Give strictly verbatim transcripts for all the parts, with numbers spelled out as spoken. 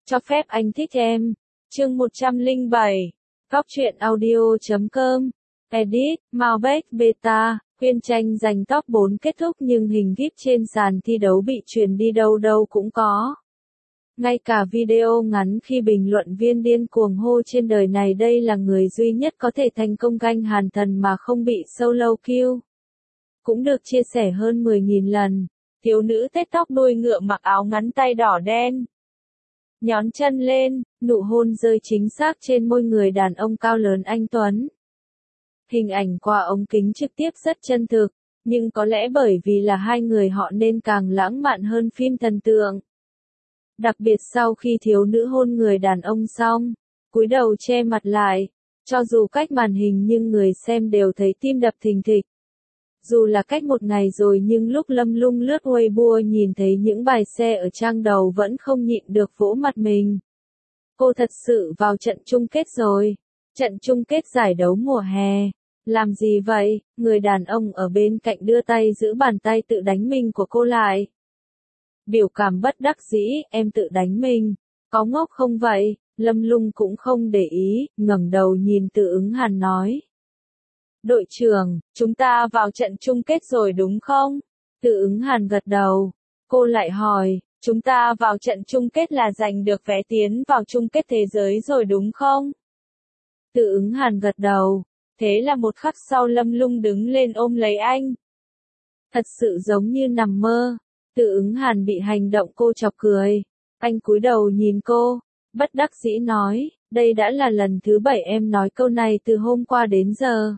Cho phép anh thích em. Chương một trăm lẻ bảy. Góc truyện audio chấm com. Edit, Malbec Beta. Khuyên tranh giành top bốn kết thúc nhưng hình gíp trên sàn thi đấu bị truyền đi đâu đâu cũng có. Ngay cả video ngắn khi bình luận viên điên cuồng hô trên đời này đây là người duy nhất có thể thành công ganh hàn thần mà không bị solo kill. Cũng được chia sẻ hơn mười nghìn lần. Thiếu nữ tết tóc đuôi ngựa mặc áo ngắn tay đỏ đen. Nhón chân lên, nụ hôn rơi chính xác trên môi người đàn ông cao lớn anh tuấn. Hình ảnh qua ống kính trực tiếp rất chân thực, nhưng có lẽ bởi vì là hai người họ nên càng lãng mạn hơn phim thần tượng. Đặc biệt sau khi thiếu nữ hôn người đàn ông xong, cúi đầu che mặt lại, cho dù cách màn hình nhưng người xem đều thấy tim đập thình thịch. Dù là cách một ngày rồi nhưng lúc Lâm Lung lướt Weibo nhìn thấy những bài xe ở trang đầu vẫn không nhịn được vỗ mặt mình. Cô thật sự vào trận chung kết rồi. Trận chung kết giải đấu mùa hè. Làm gì vậy? Người đàn ông ở bên cạnh đưa tay giữ bàn tay tự đánh mình của cô lại. Biểu cảm bất đắc dĩ, em tự đánh mình. Có ngốc không vậy? Lâm Lung cũng không để ý, ngẩng đầu nhìn Từ Ứng Hàn nói. Đội trưởng, chúng ta vào trận chung kết rồi đúng không? Từ Ứng Hàn gật đầu. Cô lại hỏi, chúng ta vào trận chung kết là giành được vé tiến vào chung kết thế giới rồi đúng không? Từ Ứng Hàn gật đầu. Thế là một khắc sau Lâm Lung đứng lên ôm lấy anh. Thật sự giống như nằm mơ. Từ Ứng Hàn bị hành động cô chọc cười. Anh cúi đầu nhìn cô, bất đắc dĩ nói, đây đã là lần thứ bảy em nói câu này từ hôm qua đến giờ.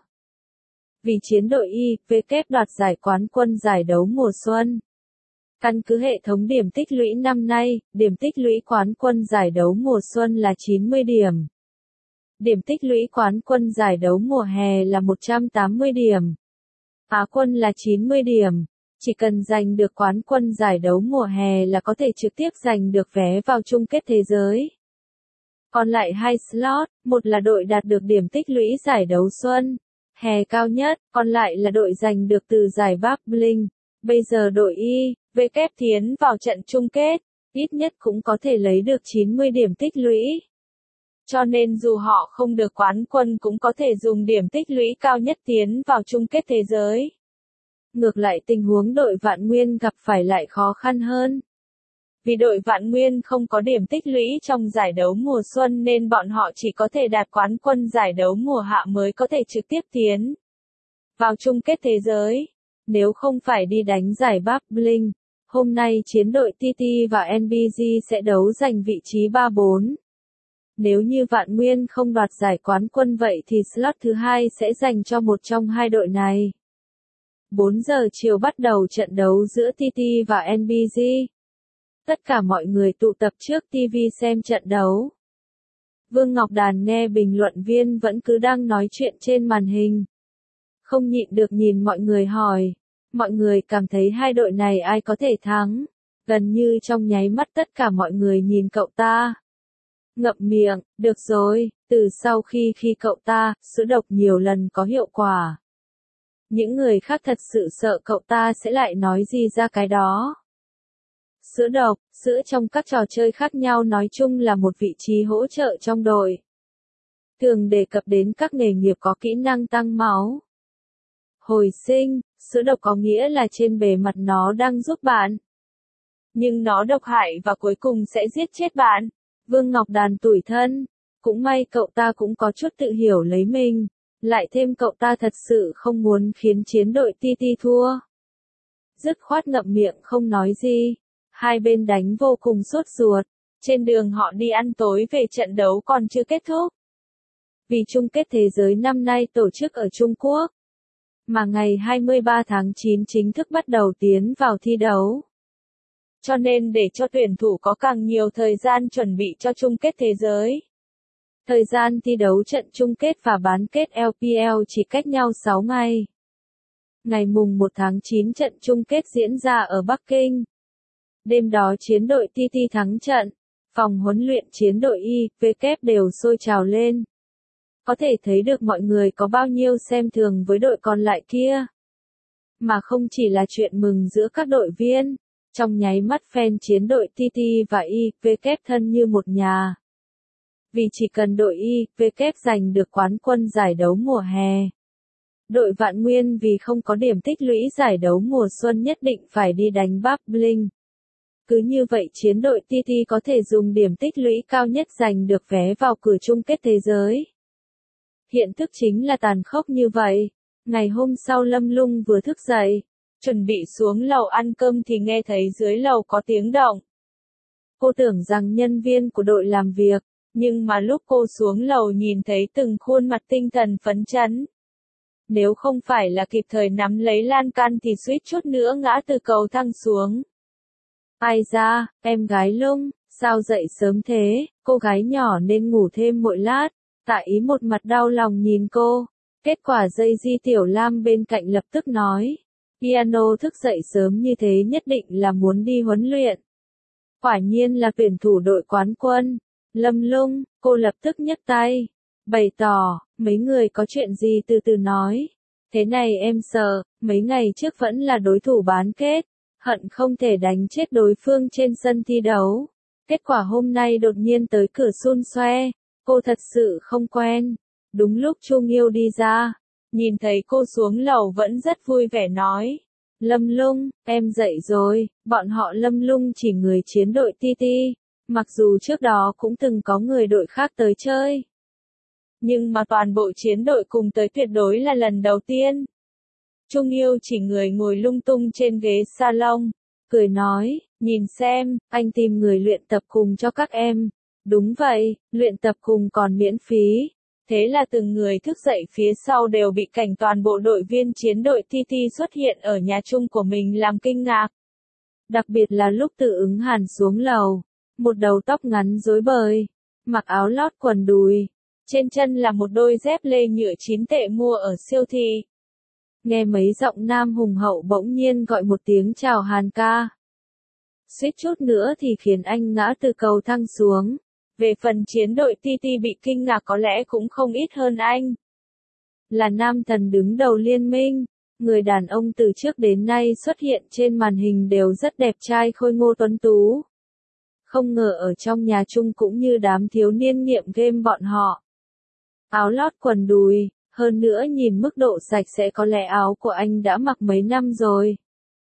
Vì chiến đội i vê kép đoạt giải quán quân giải đấu mùa xuân. Căn cứ hệ thống điểm tích lũy năm nay, điểm tích lũy quán quân giải đấu mùa xuân là chín mươi điểm. Điểm tích lũy quán quân giải đấu mùa hè là một trăm tám mươi điểm. Á quân là chín mươi điểm. Chỉ cần giành được quán quân giải đấu mùa hè là có thể trực tiếp giành được vé vào chung kết thế giới. Còn lại hai slot, một là đội đạt được điểm tích lũy giải đấu xuân hè cao nhất, còn lại là đội giành được từ giải Bắc Bling. Bây giờ đội i vê kép tiến vào trận chung kết, ít nhất cũng có thể lấy được chín mươi điểm tích lũy. Cho nên dù họ không được quán quân cũng có thể dùng điểm tích lũy cao nhất tiến vào chung kết thế giới. Ngược lại tình huống đội Vạn Nguyên gặp phải lại khó khăn hơn. Vì đội Vạn Nguyên không có điểm tích lũy trong giải đấu mùa xuân nên bọn họ chỉ có thể đạt quán quân giải đấu mùa hạ mới có thể trực tiếp tiến vào chung kết thế giới. Nếu không phải đi đánh giải Bắc Bling, hôm nay chiến đội tê tê và en bê giê sẽ đấu giành vị trí ba bốn. Nếu như Vạn Nguyên không đoạt giải quán quân vậy thì slot thứ hai sẽ dành cho một trong hai đội này. bốn giờ chiều bắt đầu trận đấu giữa tê tê và en bê giê. Tất cả mọi người tụ tập trước ti vi xem trận đấu. Vương Ngọc Đàn nghe bình luận viên vẫn cứ đang nói chuyện trên màn hình. Không nhịn được nhìn mọi người hỏi. Mọi người cảm thấy hai đội này ai có thể thắng. Gần như trong nháy mắt tất cả mọi người nhìn cậu ta. Ngậm miệng, được rồi, từ sau khi khi cậu ta, sữa độc nhiều lần có hiệu quả. Những người khác thật sự sợ cậu ta sẽ lại nói gì ra cái đó. Sữa độc, sữa trong các trò chơi khác nhau nói chung là một vị trí hỗ trợ trong đội. Thường đề cập đến các nghề nghiệp có kỹ năng tăng máu. Hồi sinh, sữa độc có nghĩa là trên bề mặt nó đang giúp bạn. Nhưng nó độc hại và cuối cùng sẽ giết chết bạn. Vương Ngọc Đàn tủi thân. Cũng may cậu ta cũng có chút tự hiểu lấy mình. Lại thêm cậu ta thật sự không muốn khiến chiến đội tê tê thua. Dứt khoát ngậm miệng không nói gì. Hai bên đánh vô cùng sốt ruột. Trên đường họ đi ăn tối về trận đấu còn chưa kết thúc. Vì chung kết thế giới năm nay tổ chức ở Trung Quốc. Mà ngày hai mươi ba tháng chín chính thức bắt đầu tiến vào thi đấu. Cho nên để cho tuyển thủ có càng nhiều thời gian chuẩn bị cho chung kết thế giới. Thời gian thi đấu trận chung kết và bán kết lờ pê lờ chỉ cách nhau sáu ngày. Ngày mùng một tháng chín trận chung kết diễn ra ở Bắc Kinh. Đêm đó chiến đội tê tê thắng trận. Phòng huấn luyện chiến đội i vê kép đều sôi trào lên. Có thể thấy được mọi người có bao nhiêu xem thường với đội còn lại kia. Mà không chỉ là chuyện mừng giữa các đội viên. Trong nháy mắt fan chiến đội tê tê và i vê kép thân như một nhà. Vì chỉ cần đội i vê kép giành được quán quân giải đấu mùa hè. Đội Vạn Nguyên vì không có điểm tích lũy giải đấu mùa xuân nhất định phải đi đánh Bắc Bling. Cứ như vậy chiến đội tê tê có thể dùng điểm tích lũy cao nhất giành được vé vào cửa chung kết thế giới. Hiện thực chính là tàn khốc như vậy. Ngày hôm sau Lâm Lung vừa thức dậy, chuẩn bị xuống lầu ăn cơm thì nghe thấy dưới lầu có tiếng động. Cô tưởng rằng nhân viên của đội làm việc, nhưng mà lúc cô xuống lầu nhìn thấy từng khuôn mặt tinh thần phấn chấn. Nếu không phải là kịp thời nắm lấy lan can thì suýt chút nữa ngã từ cầu thang xuống. Ai ra, em gái Lung, sao dậy sớm thế, cô gái nhỏ nên ngủ thêm một lát. Tạ Ý một mặt đau lòng nhìn cô. Kết quả dây Di Tiểu Lam bên cạnh lập tức nói. Piano thức dậy sớm như thế nhất định là muốn đi huấn luyện. Quả nhiên là tuyển thủ đội quán quân. Lâm Lung, cô lập tức nhấc tay. Bày tỏ, mấy người có chuyện gì từ từ nói. Thế này em sợ, mấy ngày trước vẫn là đối thủ bán kết. Hận không thể đánh chết đối phương trên sân thi đấu. Kết quả hôm nay đột nhiên tới cửa xun xoe. Cô thật sự không quen. Đúng lúc Chu Nghiêu đi ra. Nhìn thấy cô xuống lầu vẫn rất vui vẻ nói. Lâm Lung, em dậy rồi. Bọn họ Lâm Lung chỉ người chiến đội tê tê. Mặc dù trước đó cũng từng có người đội khác tới chơi. Nhưng mà toàn bộ chiến đội cùng tới tuyệt đối là lần đầu tiên. Chu Nghiêu chỉ người ngồi lung tung trên ghế salon. Cười nói, nhìn xem, anh tìm người luyện tập cùng cho các em. Đúng vậy, luyện tập cùng còn miễn phí. Thế là từng người thức dậy phía sau đều bị cảnh toàn bộ đội viên chiến đội tê tê xuất hiện ở nhà chung của mình làm kinh ngạc. Đặc biệt là lúc Từ Ứng Hàn xuống lầu, một đầu tóc ngắn rối bời, mặc áo lót quần đùi, trên chân là một đôi dép lê nhựa chín tệ mua ở siêu thị. Nghe mấy giọng nam hùng hậu bỗng nhiên gọi một tiếng chào Hàn ca. Suýt chút nữa thì khiến anh ngã từ cầu thang xuống. Về phần chiến đội tê tê bị kinh ngạc có lẽ cũng không ít hơn anh. Là nam thần đứng đầu liên minh, người đàn ông từ trước đến nay xuất hiện trên màn hình đều rất đẹp trai khôi ngô tuấn tú. Không ngờ ở trong nhà chung cũng như đám thiếu niên nghiện game bọn họ. Áo lót quần đùi, hơn nữa nhìn mức độ sạch sẽ có lẽ áo của anh đã mặc mấy năm rồi.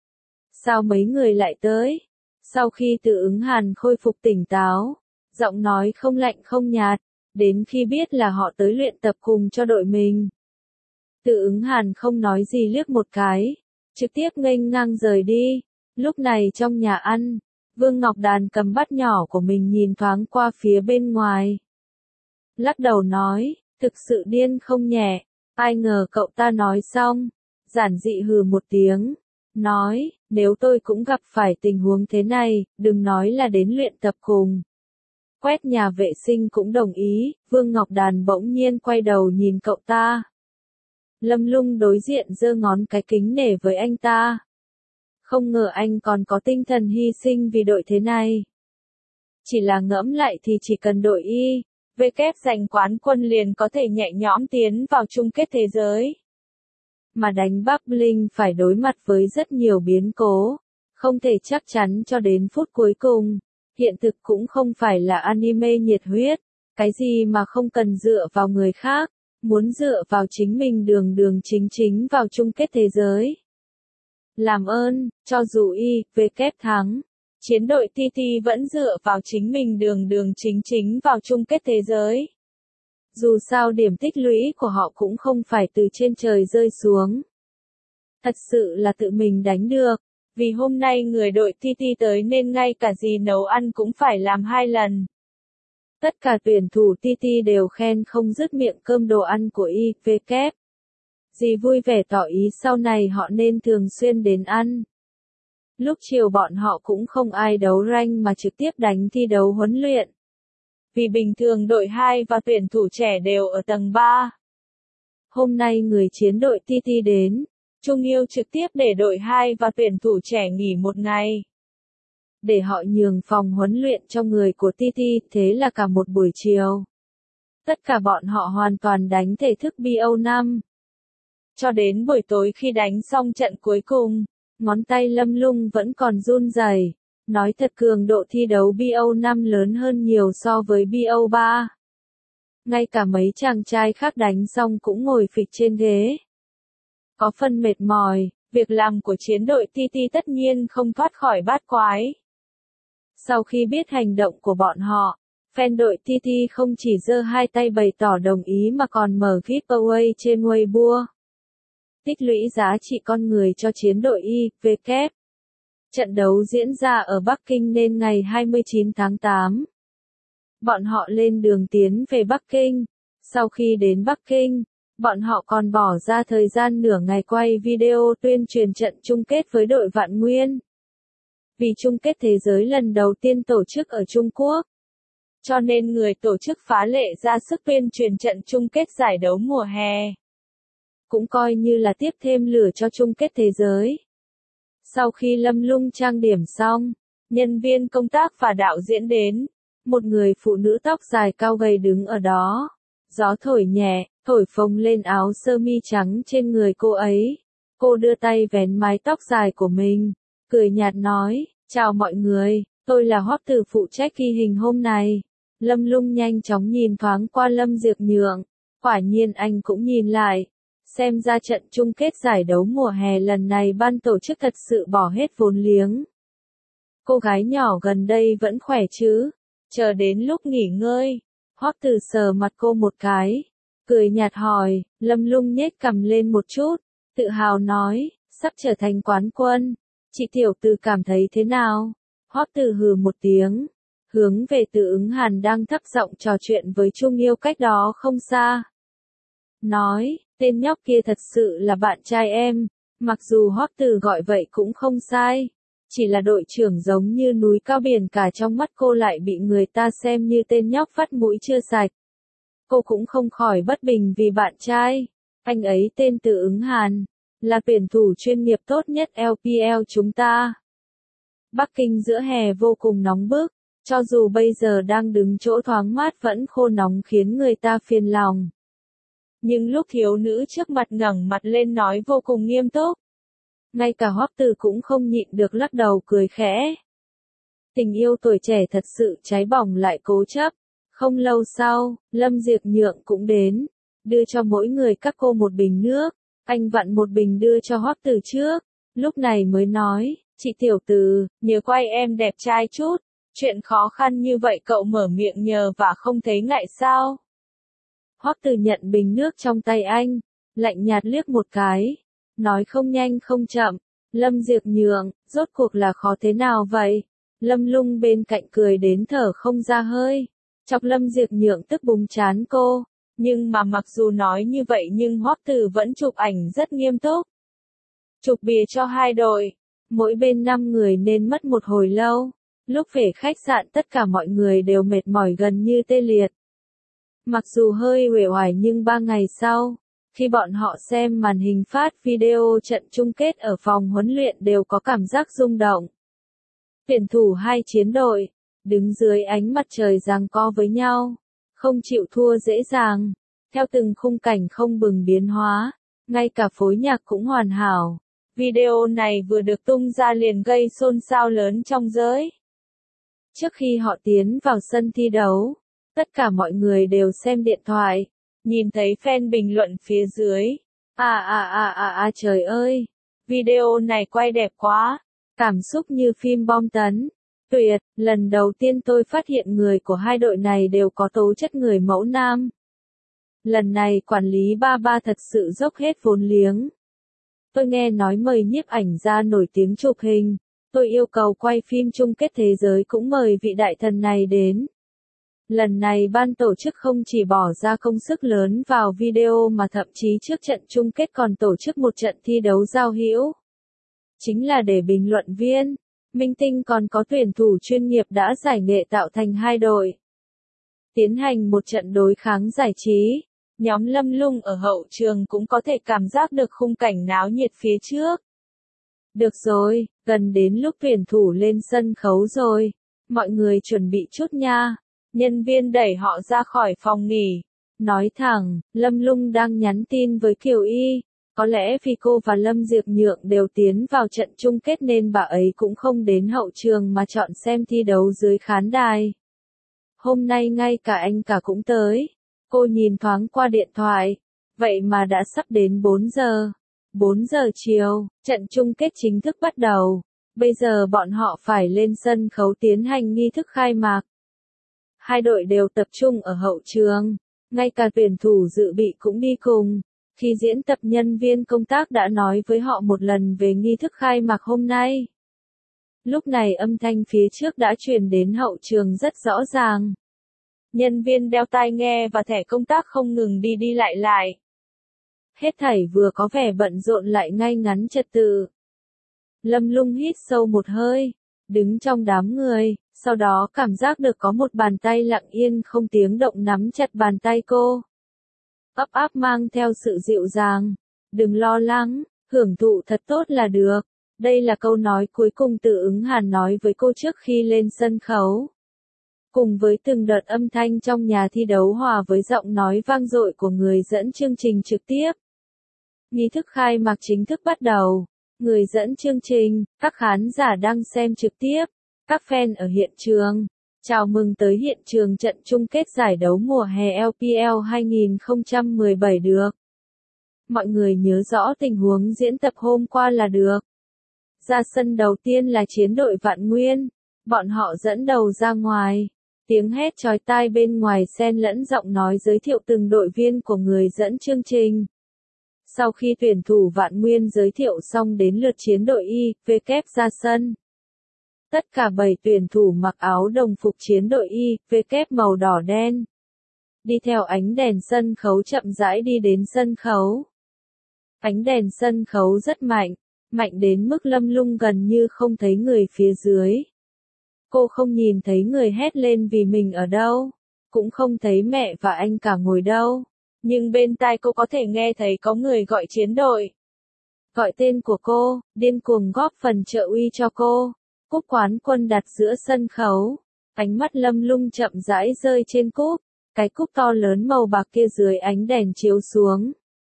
Sao mấy người lại tới? Sau khi Từ Ứng Hàn khôi phục tỉnh táo, giọng nói không lạnh không nhạt, đến khi biết là họ tới luyện tập cùng cho đội mình. Từ Ứng Hàn không nói gì liếc một cái, trực tiếp nghênh ngang rời đi. Lúc này trong nhà ăn, Vương Ngọc Đàn cầm bát nhỏ của mình nhìn thoáng qua phía bên ngoài. Lắc đầu nói, thực sự điên không nhẹ, ai ngờ cậu ta nói xong, giản dị hừ một tiếng, nói, nếu tôi cũng gặp phải tình huống thế này, đừng nói là đến luyện tập cùng. Quét nhà vệ sinh cũng đồng ý, Vương Ngọc Đàn bỗng nhiên quay đầu nhìn cậu ta. Lâm Lung đối diện giơ ngón cái kính nể với anh ta. Không ngờ anh còn có tinh thần hy sinh vì đội thế này. Chỉ là ngẫm lại thì chỉ cần đội y, vê kép giành quán quân liền có thể nhẹ nhõm tiến vào chung kết thế giới. Mà đánh Bắc Bling phải đối mặt với rất nhiều biến cố, không thể chắc chắn cho đến phút cuối cùng. Hiện thực cũng không phải là anime nhiệt huyết, cái gì mà không cần dựa vào người khác, muốn dựa vào chính mình đường đường chính chính vào chung kết thế giới. Làm ơn, cho dù i vê kép thắng, chiến đội tê tê vẫn dựa vào chính mình đường đường chính chính vào chung kết thế giới. Dù sao điểm tích lũy của họ cũng không phải từ trên trời rơi xuống. Thật sự là tự mình đánh được. Vì hôm nay người đội tê tê tới nên ngay cả gì nấu ăn cũng phải làm hai lần. Tất cả tuyển thủ tê tê đều khen không dứt miệng cơm đồ ăn của i vê kép. Dì vui vẻ tỏ ý sau này họ nên thường xuyên đến ăn. Lúc chiều bọn họ cũng không ai đấu rank mà trực tiếp đánh thi đấu huấn luyện. Vì bình thường đội hai và tuyển thủ trẻ đều ở tầng ba. Hôm nay người chiến đội tê tê đến. Trung Yêu trực tiếp để đội hai và tuyển thủ trẻ nghỉ một ngày. Để họ nhường phòng huấn luyện cho người của tê tê, thế là cả một buổi chiều. Tất cả bọn họ hoàn toàn đánh thể thức bê o năm. Cho đến buổi tối khi đánh xong trận cuối cùng, Ngón tay Lâm Lung vẫn còn run rẩy. Nói thật cường độ thi đấu bê o năm lớn hơn nhiều so với bê o ba. Ngay cả mấy chàng trai khác đánh xong cũng ngồi phịch trên ghế. Có phần mệt mỏi, việc làm của chiến đội tê tê tất nhiên không thoát khỏi bát quái. Sau khi biết hành động của bọn họ, fan đội tê tê không chỉ giơ hai tay bày tỏ đồng ý mà còn mở giveaway trên Weibo. Tích lũy giá trị con người cho chiến đội i vê kép. Trận đấu diễn ra ở Bắc Kinh nên ngày hai mươi chín tháng tám. Bọn họ lên đường tiến về Bắc Kinh. Sau khi đến Bắc Kinh, bọn họ còn bỏ ra thời gian nửa ngày quay video tuyên truyền trận chung kết với đội Vạn Nguyên. Vì chung kết thế giới lần đầu tiên tổ chức ở Trung Quốc, cho nên người tổ chức phá lệ ra sức tuyên truyền trận chung kết giải đấu mùa hè. Cũng coi như là tiếp thêm lửa cho chung kết thế giới. Sau khi Lâm Lung trang điểm xong, nhân viên công tác và đạo diễn đến, một người phụ nữ tóc dài cao gầy đứng ở đó. Gió thổi nhẹ, thổi phồng lên áo sơ mi trắng trên người cô ấy. Cô đưa tay vén mái tóc dài của mình, cười nhạt nói, chào mọi người, tôi là Hoắc Tử phụ trách ghi hình hôm nay. Lâm Lung nhanh chóng nhìn thoáng qua Lâm Diệp Nhượng, quả nhiên anh cũng nhìn lại. Xem ra trận chung kết giải đấu mùa hè lần này ban tổ chức thật sự bỏ hết vốn liếng. Cô gái nhỏ gần đây vẫn khỏe chứ? Chờ đến lúc nghỉ ngơi, Hoắc Tử sờ mặt cô một cái, cười nhạt hỏi. Lâm Lung nhếch cằm lên một chút, tự hào nói, sắp trở thành quán quân. Chị tiểu tử cảm thấy thế nào? Hoắc Tử hừ một tiếng, hướng về Từ Ứng Hàn đang thấp giọng trò chuyện với Trung Yêu cách đó không xa. Nói, tên nhóc kia thật sự là bạn trai em, mặc dù Hoắc Tử gọi vậy cũng không sai. Chỉ là đội trưởng giống như núi cao biển cả trong mắt cô lại bị người ta xem như tên nhóc vắt mũi chưa sạch. Cô cũng không khỏi bất bình vì bạn trai. Anh ấy tên Từ Ứng Hàn, là tuyển thủ chuyên nghiệp tốt nhất lờ pê lờ chúng ta. Bắc Kinh giữa hè vô cùng nóng bức, cho dù bây giờ đang đứng chỗ thoáng mát vẫn khô nóng khiến người ta phiền lòng. Nhưng lúc thiếu nữ trước mặt ngẩng mặt lên nói vô cùng nghiêm túc. Ngay cả Hoắc Tử cũng không nhịn được lắc đầu cười khẽ. Tình yêu tuổi trẻ thật sự cháy bỏng lại cố chấp. Không lâu sau, Lâm Diệp Nhượng cũng đến, đưa cho mỗi người các cô một bình nước. Anh vặn một bình đưa cho Hoắc Tử trước, lúc này mới nói, chị tiểu tử, nhớ quay em đẹp trai chút, chuyện khó khăn như vậy cậu mở miệng nhờ và không thấy ngại sao? Hoắc Tử nhận bình nước trong tay anh, lạnh nhạt liếc một cái, nói không nhanh không chậm, Lâm Diệp Nhượng, rốt cuộc là khó thế nào vậy? Lâm Lung bên cạnh cười đến thở không ra hơi, chọc Lâm Diệp Nhượng tức búng chán cô, nhưng mà mặc dù nói như vậy nhưng Hoắc Tử vẫn chụp ảnh rất nghiêm túc. Chụp bìa cho hai đội, mỗi bên năm người nên mất một hồi lâu, lúc về khách sạn tất cả mọi người đều mệt mỏi gần như tê liệt. Mặc dù hơi uể oải nhưng ba ngày sau, khi bọn họ xem màn hình phát video trận chung kết ở phòng huấn luyện đều có cảm giác rung động. Tuyển thủ hai chiến đội, đứng dưới ánh mặt trời giằng co với nhau, không chịu thua dễ dàng, theo từng khung cảnh không bừng biến hóa, ngay cả phối nhạc cũng hoàn hảo. Video này vừa được tung ra liền gây xôn xao lớn trong giới. Trước khi họ tiến vào sân thi đấu, tất cả mọi người đều xem điện thoại, nhìn thấy fan bình luận phía dưới. À à à à à trời ơi, video này quay đẹp quá, cảm xúc như phim bom tấn. Tuyệt, lần đầu tiên tôi phát hiện người của hai đội này đều có tố chất người mẫu nam. Lần này quản lý ba ba thật sự dốc hết vốn liếng. Tôi nghe nói mời nhiếp ảnh gia nổi tiếng chụp hình, tôi yêu cầu quay phim chung kết thế giới cũng mời vị đại thần này đến. Lần này ban tổ chức không chỉ bỏ ra công sức lớn vào video mà thậm chí trước trận chung kết còn tổ chức một trận thi đấu giao hữu. Chính là để bình luận viên, minh tinh còn có tuyển thủ chuyên nghiệp đã giải nghệ tạo thành hai đội. Tiến hành một trận đối kháng giải trí, nhóm Lâm Lung ở hậu trường cũng có thể cảm giác được khung cảnh náo nhiệt phía trước. Được rồi, gần đến lúc tuyển thủ lên sân khấu rồi, mọi người chuẩn bị chút nha. Nhân viên đẩy họ ra khỏi phòng nghỉ, nói thẳng, Lâm Lung đang nhắn tin với Kiều Y, Có lẽ vì cô và Lâm Diệp Nhượng đều tiến vào trận chung kết nên bà ấy cũng không đến hậu trường mà chọn xem thi đấu dưới khán đài. Hôm nay ngay cả anh cả cũng tới. Cô nhìn thoáng qua điện thoại. Vậy mà đã sắp đến bốn giờ. bốn giờ chiều, trận chung kết chính thức bắt đầu. Bây giờ bọn họ phải lên sân khấu tiến hành nghi thức khai mạc. Hai đội đều tập trung ở hậu trường. Ngay cả tuyển thủ dự bị cũng đi cùng. Khi diễn tập nhân viên công tác đã nói với họ một lần về nghi thức khai mạc hôm nay. Lúc này âm thanh phía trước đã truyền đến hậu trường rất rõ ràng. Nhân viên đeo tai nghe và thẻ công tác không ngừng đi đi lại lại. Hết thảy vừa có vẻ bận rộn lại ngay ngắn trật tự. Lâm Lung hít sâu một hơi, đứng trong đám người, sau đó cảm giác được có một bàn tay lặng yên không tiếng động nắm chặt bàn tay cô. Ấp áp mang theo sự dịu dàng. Đừng lo lắng, hưởng thụ thật tốt là được. Đây là câu nói cuối cùng từ Ứng Hàn nói với cô trước khi lên sân khấu. Cùng với từng đợt âm thanh trong nhà thi đấu hòa với giọng nói vang dội của người dẫn chương trình trực tiếp. Nghi thức khai mạc chính thức bắt đầu. Người dẫn chương trình, các khán giả đang xem trực tiếp, các fan ở hiện trường. Chào mừng tới hiện trường trận chung kết giải đấu mùa hè L P L hai không một bảy được. Mọi người nhớ rõ tình huống diễn tập hôm qua là được. Ra sân đầu tiên là chiến đội Vạn Nguyên. Bọn họ dẫn đầu ra ngoài. Tiếng hét chói tai bên ngoài xen lẫn giọng nói giới thiệu từng đội viên của người dẫn chương trình. Sau khi tuyển thủ Vạn Nguyên giới thiệu xong đến lượt chiến đội Y, W ra sân. Tất cả bảy tuyển thủ mặc áo đồng phục chiến đội Y, W màu đỏ đen. Đi theo ánh đèn sân khấu chậm rãi đi đến sân khấu. Ánh đèn sân khấu rất mạnh, mạnh đến mức Lâm Lung gần như không thấy người phía dưới. Cô không nhìn thấy người hét lên vì mình ở đâu, cũng không thấy mẹ và anh cả ngồi đâu. Nhưng bên tai cô có thể nghe thấy có người gọi chiến đội. Gọi tên của cô, điên cuồng góp phần trợ uy cho cô. Cúp quán quân đặt giữa sân khấu. Ánh mắt Lâm Lung chậm rãi rơi trên cúp. Cái cúp to lớn màu bạc kia dưới ánh đèn chiếu xuống.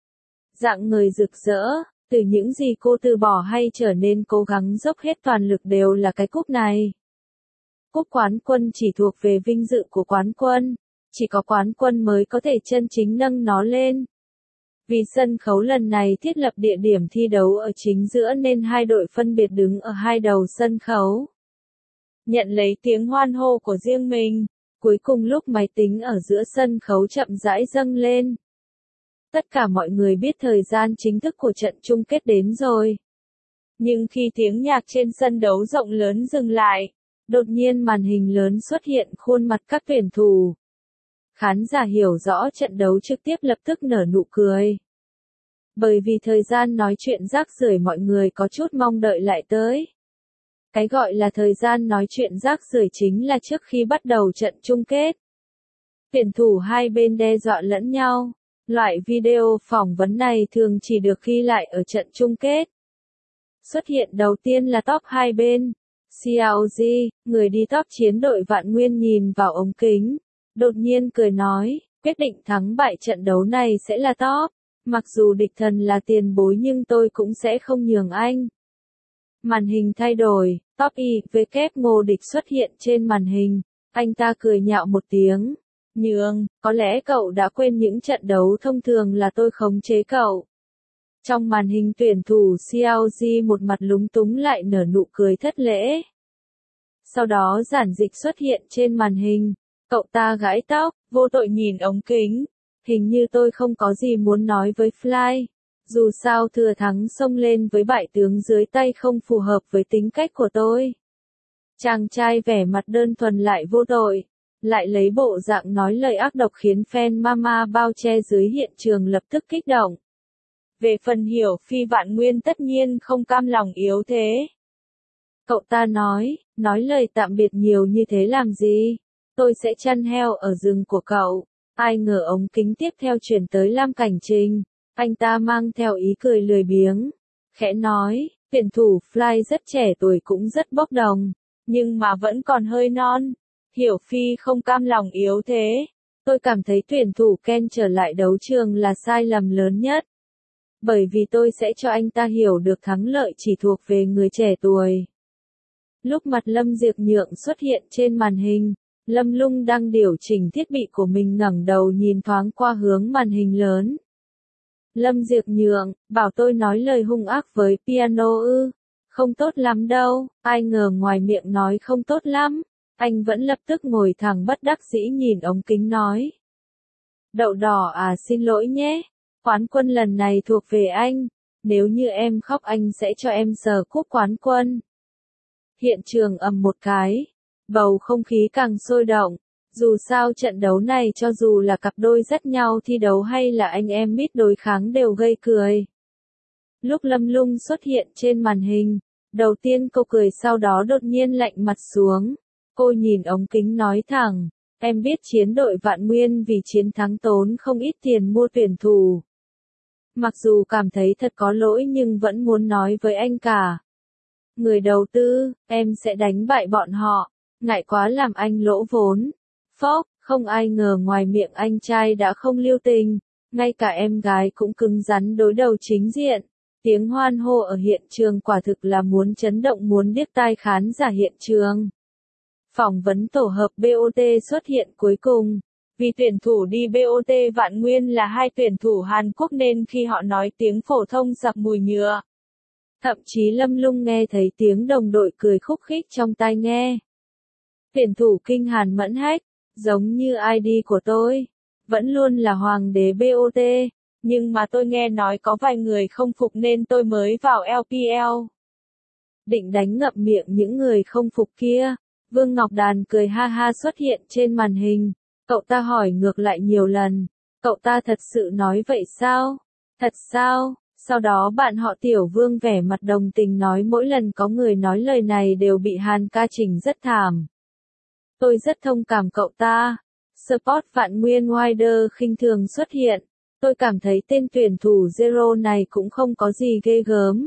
Dạng người rực rỡ, từ những gì cô từ bỏ hay trở nên cố gắng dốc hết toàn lực đều là cái cúp này. Cúp quán quân chỉ thuộc về vinh dự của quán quân. Chỉ có quán quân mới có thể chân chính nâng nó lên. Vì sân khấu lần này thiết lập địa điểm thi đấu ở chính giữa nên hai đội phân biệt đứng ở hai đầu sân khấu. Nhận lấy tiếng hoan hô của riêng mình, cuối cùng lúc máy tính ở giữa sân khấu chậm rãi dâng lên. Tất cả mọi người biết thời gian chính thức của trận chung kết đến rồi. Nhưng khi tiếng nhạc trên sân đấu rộng lớn dừng lại, đột nhiên màn hình lớn xuất hiện khuôn mặt các tuyển thủ. Khán giả hiểu rõ trận đấu trực tiếp lập tức nở nụ cười. Bởi vì thời gian nói chuyện rác rưởi mọi người có chút mong đợi lại tới. Cái gọi là thời gian nói chuyện rác rưởi chính là trước khi bắt đầu trận chung kết. Tuyển thủ hai bên đe dọa lẫn nhau. Loại video phỏng vấn này thường chỉ được ghi lại ở trận chung kết. Xuất hiện đầu tiên là top hai bên. Xiao Ji, người đi top chiến đội Vạn Nguyên nhìn vào ống kính. Đột nhiên cười nói, quyết định thắng bại trận đấu này sẽ là top. Mặc dù địch thần là tiền bối nhưng tôi cũng sẽ không nhường anh. Màn hình thay đổi, top Y, W Ngô Địch xuất hiện trên màn hình. Anh ta cười nhạo một tiếng. Nhường, có lẽ cậu đã quên những trận đấu thông thường là tôi khống chế cậu. Trong màn hình tuyển thủ Xiao Ji một mặt lúng túng lại nở nụ cười thất lễ. Sau đó giản dịch xuất hiện trên màn hình. Cậu ta gãi tóc, vô tội nhìn ống kính. Hình như tôi không có gì muốn nói với Fly. Dù sao thừa thắng xông lên với bại tướng dưới tay không phù hợp với tính cách của tôi. Chàng trai vẻ mặt đơn thuần lại vô tội. Lại lấy bộ dạng nói lời ác độc khiến fan Mama bao che dưới hiện trường lập tức kích động. Về phần Hiểu Phi Vạn Nguyên tất nhiên không cam lòng yếu thế. Cậu ta nói, nói lời tạm biệt nhiều như thế làm gì? Tôi sẽ chăn heo ở rừng của cậu. Ai ngờ ống kính tiếp theo chuyển tới Lam Cảnh Trình. Anh ta mang theo ý cười lười biếng. Khẽ nói, tuyển thủ Fly rất trẻ tuổi cũng rất bốc đồng. Nhưng mà vẫn còn hơi non. Hiểu Phi không cam lòng yếu thế. Tôi cảm thấy tuyển thủ Ken trở lại đấu trường là sai lầm lớn nhất. Bởi vì tôi sẽ cho anh ta hiểu được thắng lợi chỉ thuộc về người trẻ tuổi. Lúc mặt Lâm Diệp Nhượng xuất hiện trên màn hình, Lâm Lung đang điều chỉnh thiết bị của mình ngẩng đầu nhìn thoáng qua hướng màn hình lớn. Lâm Diệp Nhượng, bảo tôi nói lời hung ác với piano ư? Không tốt lắm đâu, ai ngờ ngoài miệng nói không tốt lắm. Anh vẫn lập tức ngồi thẳng bất đắc dĩ nhìn ống kính nói. Đậu đỏ à, xin lỗi nhé, quán quân lần này thuộc về anh, nếu như em khóc anh sẽ cho em sờ cúp quán quân. Hiện trường ầm một cái, bầu không khí càng sôi động, dù sao trận đấu này cho dù là cặp đôi dắt nhau thi đấu hay là anh em biết đối kháng đều gây cười. Lúc Lâm Lung xuất hiện trên màn hình, đầu tiên cô cười sau đó đột nhiên lạnh mặt xuống. Cô nhìn ống kính nói thẳng, em biết chiến đội Vạn Nguyên vì chiến thắng tốn không ít tiền mua tuyển thủ. Mặc dù cảm thấy thật có lỗi nhưng vẫn muốn nói với anh cả. Người đầu tư, em sẽ đánh bại bọn họ, ngại quá làm anh lỗ vốn. Phốc, không ai ngờ ngoài miệng anh trai đã không lưu tình, ngay cả em gái cũng cứng rắn đối đầu chính diện. Tiếng hoan hô ở hiện trường quả thực là muốn chấn động muốn điếc tai khán giả hiện trường. Phỏng vấn tổ hợp bê o tê xuất hiện cuối cùng. Vì tuyển thủ đi bê o tê Vạn Nguyên là hai tuyển thủ Hàn Quốc nên khi họ nói tiếng phổ thông sặc mùi nhựa. Thậm chí Lâm Lung nghe thấy tiếng đồng đội cười khúc khích trong tai nghe. Tuyển thủ kinh Hàn Mẫn Hách, giống như i đê của tôi, vẫn luôn là hoàng đế bê o tê, nhưng mà tôi nghe nói có vài người không phục nên tôi mới vào lờ pê lờ. Định đánh ngậm miệng những người không phục kia, Vương Ngọc Đàn cười ha ha xuất hiện trên màn hình, cậu ta hỏi ngược lại nhiều lần, cậu ta thật sự nói vậy sao? Thật sao? Sau đó bạn họ Tiểu Vương vẻ mặt đồng tình nói mỗi lần có người nói lời này đều bị Hàn ca chỉnh rất thảm. Tôi rất thông cảm cậu ta. Sport Vạn Nguyên Wider khinh thường xuất hiện. Tôi cảm thấy tên tuyển thủ Zero này cũng không có gì ghê gớm.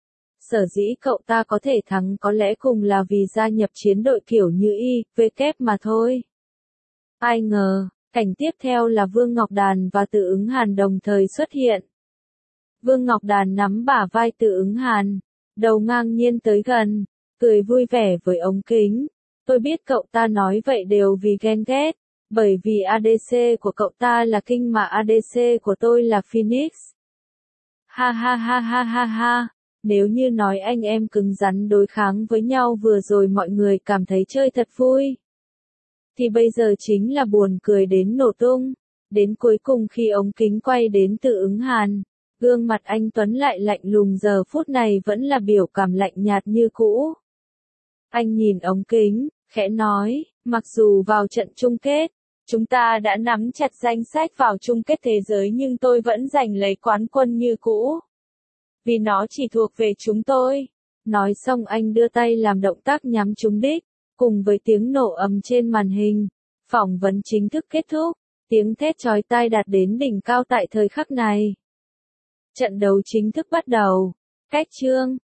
Sở dĩ cậu ta có thể thắng có lẽ cùng là vì gia nhập chiến đội kiểu như y, vê kép mà thôi. Ai ngờ, cảnh tiếp theo là Vương Ngọc Đàn và Từ Ứng Hàn đồng thời xuất hiện. Vương Ngọc Đàn nắm bả vai Từ Ứng Hàn, đầu ngang nhiên tới gần, cười vui vẻ với ống kính. Tôi biết cậu ta nói vậy đều vì ghen ghét, bởi vì a đê xê của cậu ta là King mà a đê xê của tôi là Phoenix. Ha ha ha ha ha ha, nếu như nói anh em cứng rắn đối kháng với nhau vừa rồi mọi người cảm thấy chơi thật vui. Thì bây giờ chính là buồn cười đến nổ tung, đến cuối cùng khi ống kính quay đến Từ Ứng Hàn. Gương mặt anh Tuấn lại lạnh lùng giờ phút này vẫn là biểu cảm lạnh nhạt như cũ. Anh nhìn ống kính, khẽ nói, mặc dù vào trận chung kết, chúng ta đã nắm chặt danh sách vào chung kết thế giới nhưng tôi vẫn giành lấy quán quân như cũ. Vì nó chỉ thuộc về chúng tôi. Nói xong anh đưa tay làm động tác nhắm trúng đích, cùng với tiếng nổ ầm trên màn hình. Phỏng vấn chính thức kết thúc, tiếng thét chói tai đạt đến đỉnh cao tại thời khắc này. Trận đấu chính thức bắt đầu. Cách chương